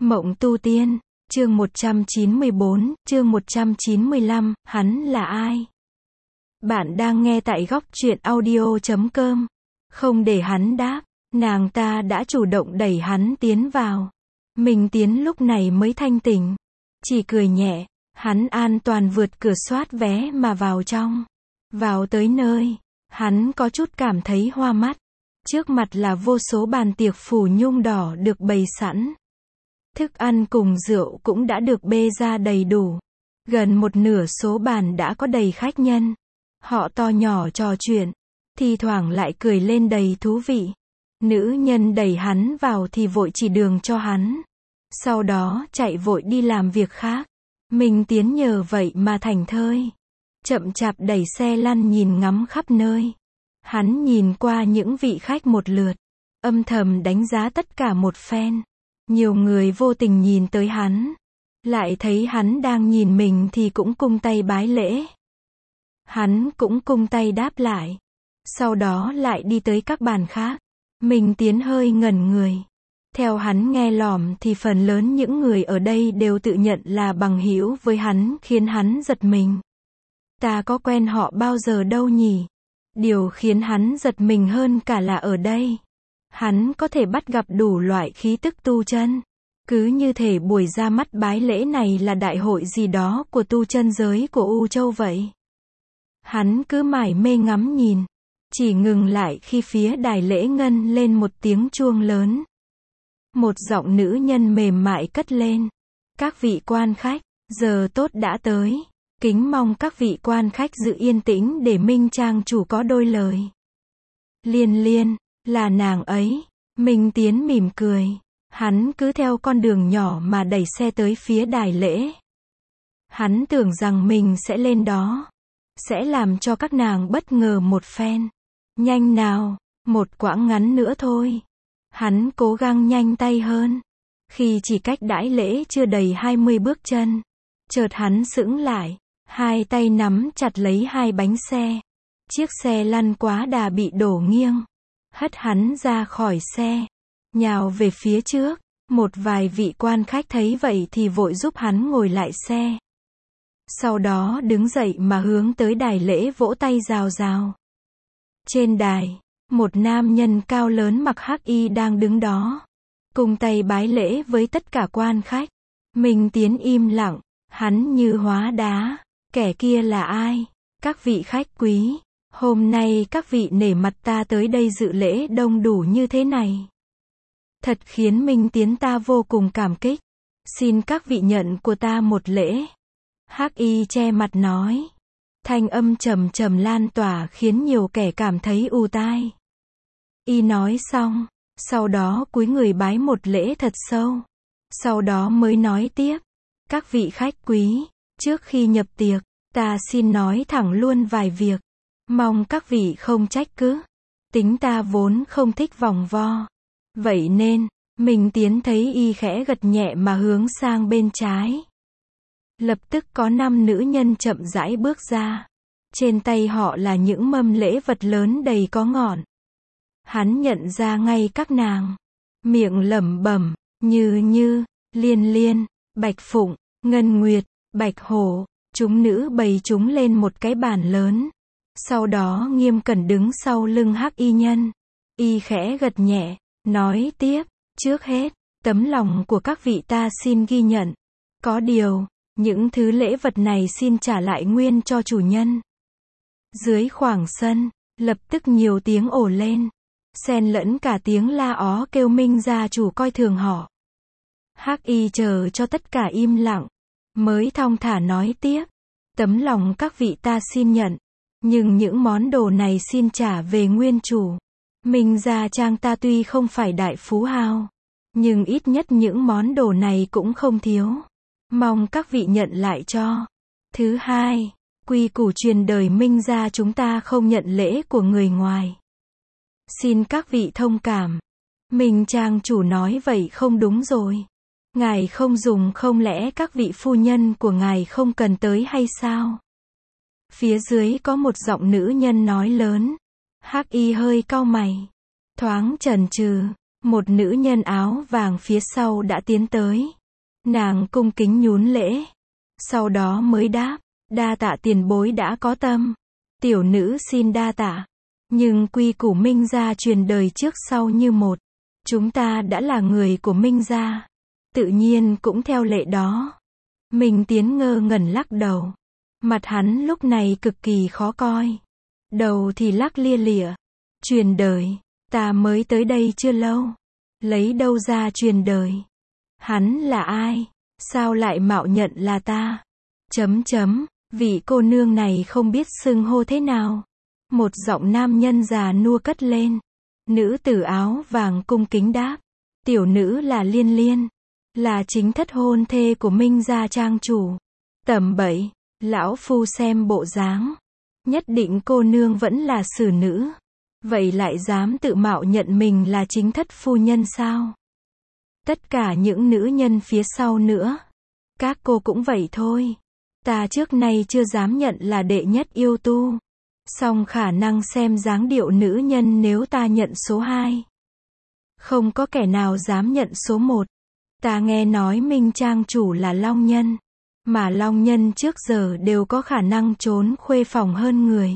Mộng tu tiên, chương 194, chương 195, hắn là ai? Bạn đang nghe tại góc truyện audio.com. Không để hắn đáp, nàng ta đã chủ động đẩy hắn tiến vào. Minh Tiến lúc này mới thanh tỉnh. Chỉ cười nhẹ, hắn an toàn vượt cửa soát vé mà vào trong. Vào tới nơi, hắn có chút cảm thấy hoa mắt. Trước mặt là vô số bàn tiệc phủ nhung đỏ được bày sẵn. Thức ăn cùng rượu cũng đã được bê ra đầy đủ. Gần một nửa số bàn đã có đầy khách nhân. Họ to nhỏ trò chuyện, thi thoảng lại cười lên đầy thú vị. Nữ nhân đẩy hắn vào thì vội chỉ đường cho hắn. Sau đó chạy vội đi làm việc khác. Minh Tiến nhờ vậy mà thảnh thơi. Chậm chạp đẩy xe lăn nhìn ngắm khắp nơi. Hắn nhìn qua những vị khách một lượt. Âm thầm đánh giá tất cả một phen. Nhiều người vô tình nhìn tới hắn. Lại thấy hắn đang nhìn mình thì cũng cung tay bái lễ. Hắn cũng cung tay đáp lại. Sau đó lại đi tới các bàn khác. Minh Tiến hơi ngẩn người. Theo hắn nghe lỏm thì phần lớn những người ở đây đều tự nhận là bằng hữu với hắn, khiến hắn giật mình. Ta có quen họ bao giờ đâu nhỉ? Điều khiến hắn giật mình hơn cả là ở đây. Hắn có thể bắt gặp đủ loại khí tức tu chân. Cứ như thể buổi ra mắt bái lễ này là đại hội gì đó của tu chân giới của U Châu vậy. Hắn cứ mải mê ngắm nhìn. Chỉ ngừng lại khi phía đài lễ ngân lên một tiếng chuông lớn. Một giọng nữ nhân mềm mại cất lên. Các vị quan khách, giờ tốt đã tới. Kính mong các vị quan khách giữ yên tĩnh để Minh Trang chủ có đôi lời. Liên Liên, là nàng ấy. Minh Tiến mỉm cười. Hắn cứ theo con đường nhỏ mà đẩy xe tới phía đài lễ. Hắn tưởng rằng mình sẽ lên đó. Sẽ làm cho các nàng bất ngờ một phen. Nhanh nào, một quãng ngắn nữa thôi. Hắn cố gắng nhanh tay hơn. Khi chỉ cách đãi lễ chưa đầy 20 bước chân. Chợt hắn sững lại. Hai tay nắm chặt lấy hai bánh xe. Chiếc xe lăn quá đà bị đổ nghiêng. Hất hắn ra khỏi xe. Nhào về phía trước. Một vài vị quan khách thấy vậy thì vội giúp hắn ngồi lại xe. Sau đó đứng dậy mà hướng tới đài lễ vỗ tay rào rào. Trên đài, một nam nhân cao lớn mặc hắc y đang đứng đó. Cùng tay bái lễ với tất cả quan khách. Minh Tiến im lặng, hắn như hóa đá. Kẻ kia là ai? Các vị khách quý, hôm nay các vị nể mặt ta tới đây dự lễ đông đủ như thế này. Thật khiến Minh Tiến ta vô cùng cảm kích. Xin các vị nhận của ta một lễ. Hắc y che mặt nói. Thanh âm trầm trầm lan tỏa khiến nhiều kẻ cảm thấy ù tai. Y nói xong, sau đó cúi người bái một lễ thật sâu. Sau đó mới nói tiếp. Các vị khách quý, trước khi nhập tiệc, ta xin nói thẳng luôn vài việc. Mong các vị không trách cứ. Tính ta vốn không thích vòng vo. Vậy nên, Minh Tiến thấy y khẽ gật nhẹ mà hướng sang bên trái. Lập tức có 5 nữ nhân chậm rãi bước ra. Trên tay họ là những mâm lễ vật lớn đầy có ngọn. Hắn nhận ra ngay các nàng. Miệng lẩm bẩm, như, Liên Liên, Bạch Phụng, Ngân Nguyệt, Bạch Hổ. Chúng nữ bày chúng lên một cái bàn lớn. Sau đó nghiêm cẩn đứng sau lưng hắc y nhân. Y khẽ gật nhẹ, nói tiếp, trước hết, tấm lòng của các vị ta xin ghi nhận. Có điều, những thứ lễ vật này xin trả lại nguyên cho chủ nhân. Dưới khoảng sân, lập tức nhiều tiếng ồ lên. Xen lẫn cả tiếng la ó kêu Minh gia chủ coi thường họ. Hắc y chờ cho tất cả im lặng. Mới thong thả nói tiếp. Tấm lòng các vị ta xin nhận. Nhưng những món đồ này xin trả về nguyên chủ. Minh gia trang ta tuy không phải đại phú hào. Nhưng ít nhất những món đồ này cũng không thiếu. Mong các vị nhận lại cho. Thứ hai, quy củ truyền đời Minh gia chúng ta không nhận lễ của người ngoài. Xin các vị thông cảm. Minh trang chủ nói vậy không đúng rồi. Ngài không dùng không lẽ các vị phu nhân của ngài không cần tới hay sao? Phía dưới có một giọng nữ nhân nói lớn. Hắc y hơi cau mày. Thoáng chần chừ. Một nữ nhân áo vàng phía sau đã tiến tới. Nàng cung kính nhún lễ. Sau đó mới đáp, đa tạ tiền bối đã có tâm. Tiểu nữ xin đa tạ. Nhưng quy củ Minh gia truyền đời trước sau như một. Chúng ta đã là người của Minh gia. Tự nhiên cũng theo lệ đó. Minh Tiến ngơ ngẩn lắc đầu. Mặt hắn lúc này cực kỳ khó coi. Đầu thì lắc lia lịa. Truyền đời, ta mới tới đây chưa lâu. Lấy đâu ra truyền đời? Hắn là ai? Sao lại mạo nhận là ta? Vị cô nương này không biết xưng hô thế nào. Một giọng nam nhân già nua cất lên. Nữ tử áo vàng cung kính đáp. Tiểu nữ là Liên Liên. Là chính thất hôn thê của Minh gia trang chủ. Tầm bậy, lão phu xem bộ dáng. Nhất định cô nương vẫn là xử nữ. Vậy lại dám tự mạo nhận mình là chính thất phu nhân sao? Tất cả những nữ nhân phía sau nữa. Các cô cũng vậy thôi. Ta trước nay chưa dám nhận là đệ nhất yêu tu. Song khả năng xem dáng điệu nữ nhân nếu ta nhận số 2. Không có kẻ nào dám nhận số 1. Ta nghe nói Minh trang chủ là Long Nhân. Mà Long Nhân trước giờ đều có khả năng trốn khuê phòng hơn người.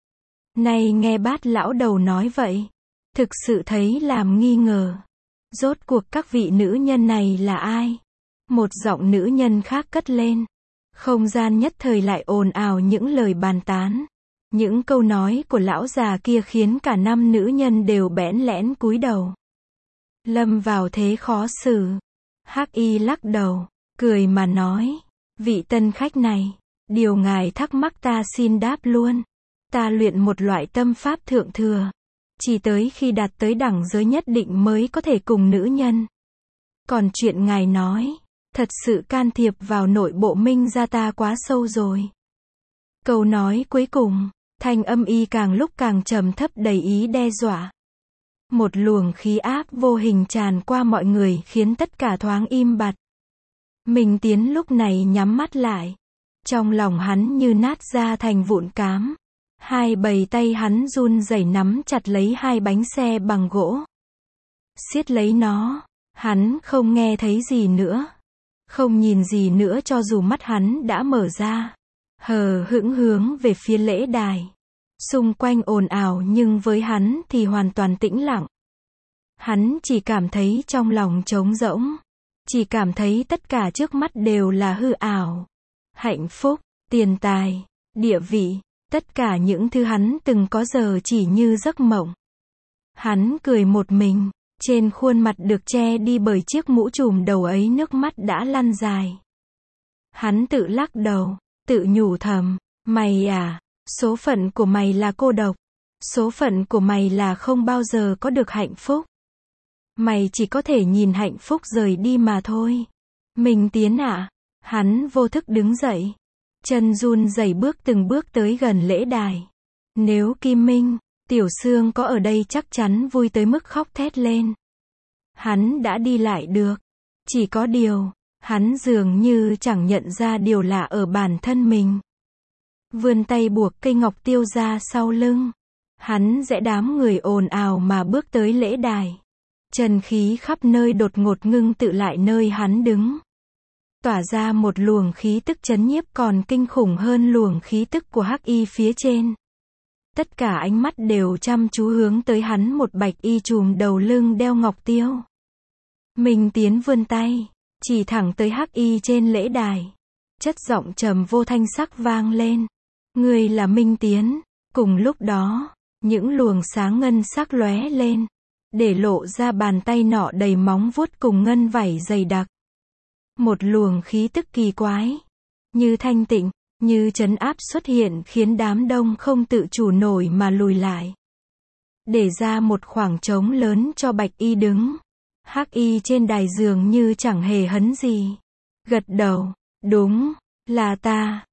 Nay nghe Bát lão đầu nói vậy. Thực sự thấy làm nghi ngờ. Rốt cuộc các vị nữ nhân này là ai? Một giọng nữ nhân khác cất lên. Không gian nhất thời lại ồn ào những lời bàn tán. Những câu nói của lão già kia khiến cả 5 nữ nhân đều bẽn lẽn cúi đầu. Lâm vào thế khó xử. Hắc Y lắc đầu, cười mà nói. Vị tân khách này, điều ngài thắc mắc ta xin đáp luôn. Ta luyện một loại tâm pháp thượng thừa. Chỉ tới khi đạt tới đẳng giới nhất định mới có thể cùng nữ nhân. Còn chuyện ngài nói, thật sự can thiệp vào nội bộ Minh gia ta quá sâu rồi. Câu nói cuối cùng, thanh âm y càng lúc càng trầm thấp đầy ý đe dọa. Một luồng khí áp vô hình tràn qua mọi người khiến tất cả thoáng im bặt. Minh Tiến lúc này nhắm mắt lại. Trong lòng hắn như nát ra thành vụn cám. Hai bầy tay hắn run rẩy nắm chặt lấy hai bánh xe bằng gỗ. Siết lấy nó. Hắn không nghe thấy gì nữa. Không nhìn gì nữa cho dù mắt hắn đã mở ra. Hờ hững hướng về phía lễ đài. Xung quanh ồn ào nhưng với hắn thì hoàn toàn tĩnh lặng. Hắn chỉ cảm thấy trong lòng trống rỗng. Chỉ cảm thấy tất cả trước mắt đều là hư ảo. Hạnh phúc, tiền tài, địa vị, tất cả những thứ hắn từng có giờ chỉ như giấc mộng. Hắn cười một mình, trên khuôn mặt được che đi bởi chiếc mũ trùm đầu ấy nước mắt đã lăn dài. Hắn tự lắc đầu, tự nhủ thầm, mày à, số phận của mày là cô độc. Số phận của mày là không bao giờ có được hạnh phúc. Mày chỉ có thể nhìn hạnh phúc rời đi mà thôi. Minh Tiến ạ. Hắn vô thức đứng dậy. Chân run rẩy bước từng bước tới gần lễ đài. Nếu Kim Minh, Tiểu Sương có ở đây chắc chắn vui tới mức khóc thét lên. Hắn đã đi lại được. Chỉ có điều, hắn dường như chẳng nhận ra điều lạ ở bản thân mình. Vươn tay buộc cây ngọc tiêu ra sau lưng. Hắn dẽ đám người ồn ào mà bước tới lễ đài. Chân khí khắp nơi đột ngột ngưng tụ lại nơi hắn đứng. Tỏa ra một luồng khí tức chấn nhiếp còn kinh khủng hơn luồng khí tức của Hắc Y phía trên. Tất cả ánh mắt đều chăm chú hướng tới hắn một bạch y trùm đầu lưng đeo ngọc tiêu. Minh Tiến vươn tay, chỉ thẳng tới Hắc Y trên lễ đài. Chất giọng trầm vô thanh sắc vang lên. Người là Minh Tiến. Cùng lúc đó, những luồng sáng ngân sắc lóe lên. Để lộ ra bàn tay nọ đầy móng vuốt cùng ngân vảy dày đặc. Một luồng khí tức kỳ quái, như thanh tịnh, như trấn áp xuất hiện khiến đám đông không tự chủ nổi mà lùi lại. Để ra một khoảng trống lớn cho Bạch Y đứng. Hắc Y trên đài dường như chẳng hề hấn gì. Gật đầu, đúng, là ta,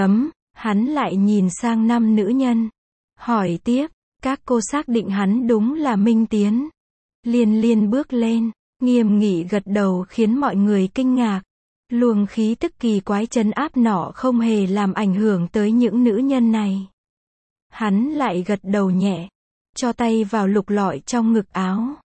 hắn lại nhìn sang 5 nữ nhân. Hỏi tiếp, các cô xác định hắn đúng là Minh Tiến. Liên Liên bước lên, nghiêm nghị gật đầu khiến mọi người kinh ngạc. Luồng khí tức kỳ quái trấn áp nọ không hề làm ảnh hưởng tới những nữ nhân này. Hắn lại gật đầu nhẹ, cho tay vào lục lọi trong ngực áo.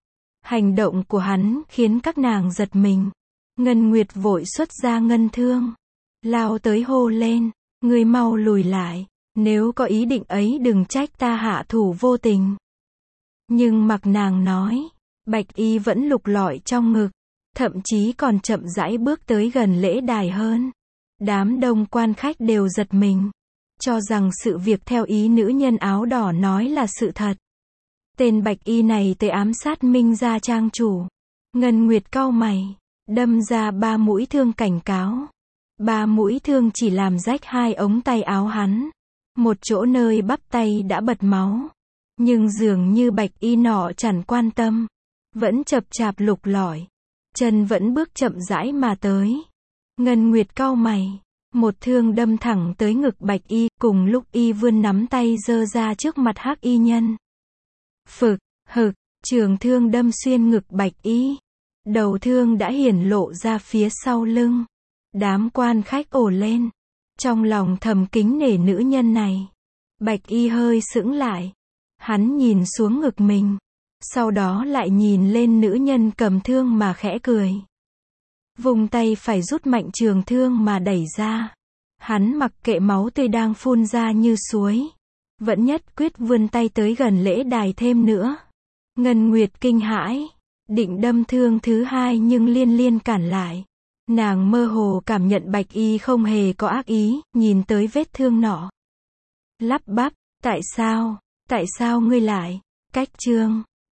Hành động của hắn khiến các nàng giật mình. Ngân Nguyệt vội xuất ra ngân thương, lao tới hô lên, ngươi mau lùi lại, nếu có ý định ấy đừng trách ta hạ thủ vô tình. Nhưng mặc nàng nói, Bạch Y vẫn lục lọi trong ngực, thậm chí còn chậm rãi bước tới gần lễ đài hơn. Đám đông quan khách đều giật mình, cho rằng sự việc theo ý nữ nhân áo đỏ nói là sự thật. Tên Bạch Y này tới ám sát Minh gia trang chủ. Ngân Nguyệt cau mày, đâm ra 3 mũi thương cảnh cáo. 3 mũi thương chỉ làm rách 2 ống tay áo hắn. Một chỗ nơi bắp tay đã bật máu. Nhưng dường như Bạch Y nọ chẳng quan tâm. Vẫn chập chạp lục lọi. Chân vẫn bước chậm rãi mà tới. Ngân Nguyệt cau mày. Một thương đâm thẳng tới ngực Bạch Y. Cùng lúc Y vươn nắm tay giơ ra trước mặt Hắc Y nhân. Phực, hực, trường thương đâm xuyên ngực Bạch Y. Đầu thương đã hiển lộ ra phía sau lưng. Đám quan khách ồ lên. Trong lòng thầm kính nể nữ nhân này. Bạch Y hơi sững lại. Hắn nhìn xuống ngực mình. Sau đó lại nhìn lên nữ nhân cầm thương mà khẽ cười. Vùng tay phải rút mạnh trường thương mà đẩy ra. Hắn mặc kệ máu tươi đang phun ra như suối. Vẫn nhất quyết vươn tay tới gần lễ đài thêm nữa. Ngân Nguyệt kinh hãi. Định đâm thương thứ 2 nhưng liên liên cản lại. Nàng mơ hồ cảm nhận Bạch Y không hề có ác ý, nhìn tới vết thương nọ. Lắp bắp, tại sao ngươi lại, cách chương.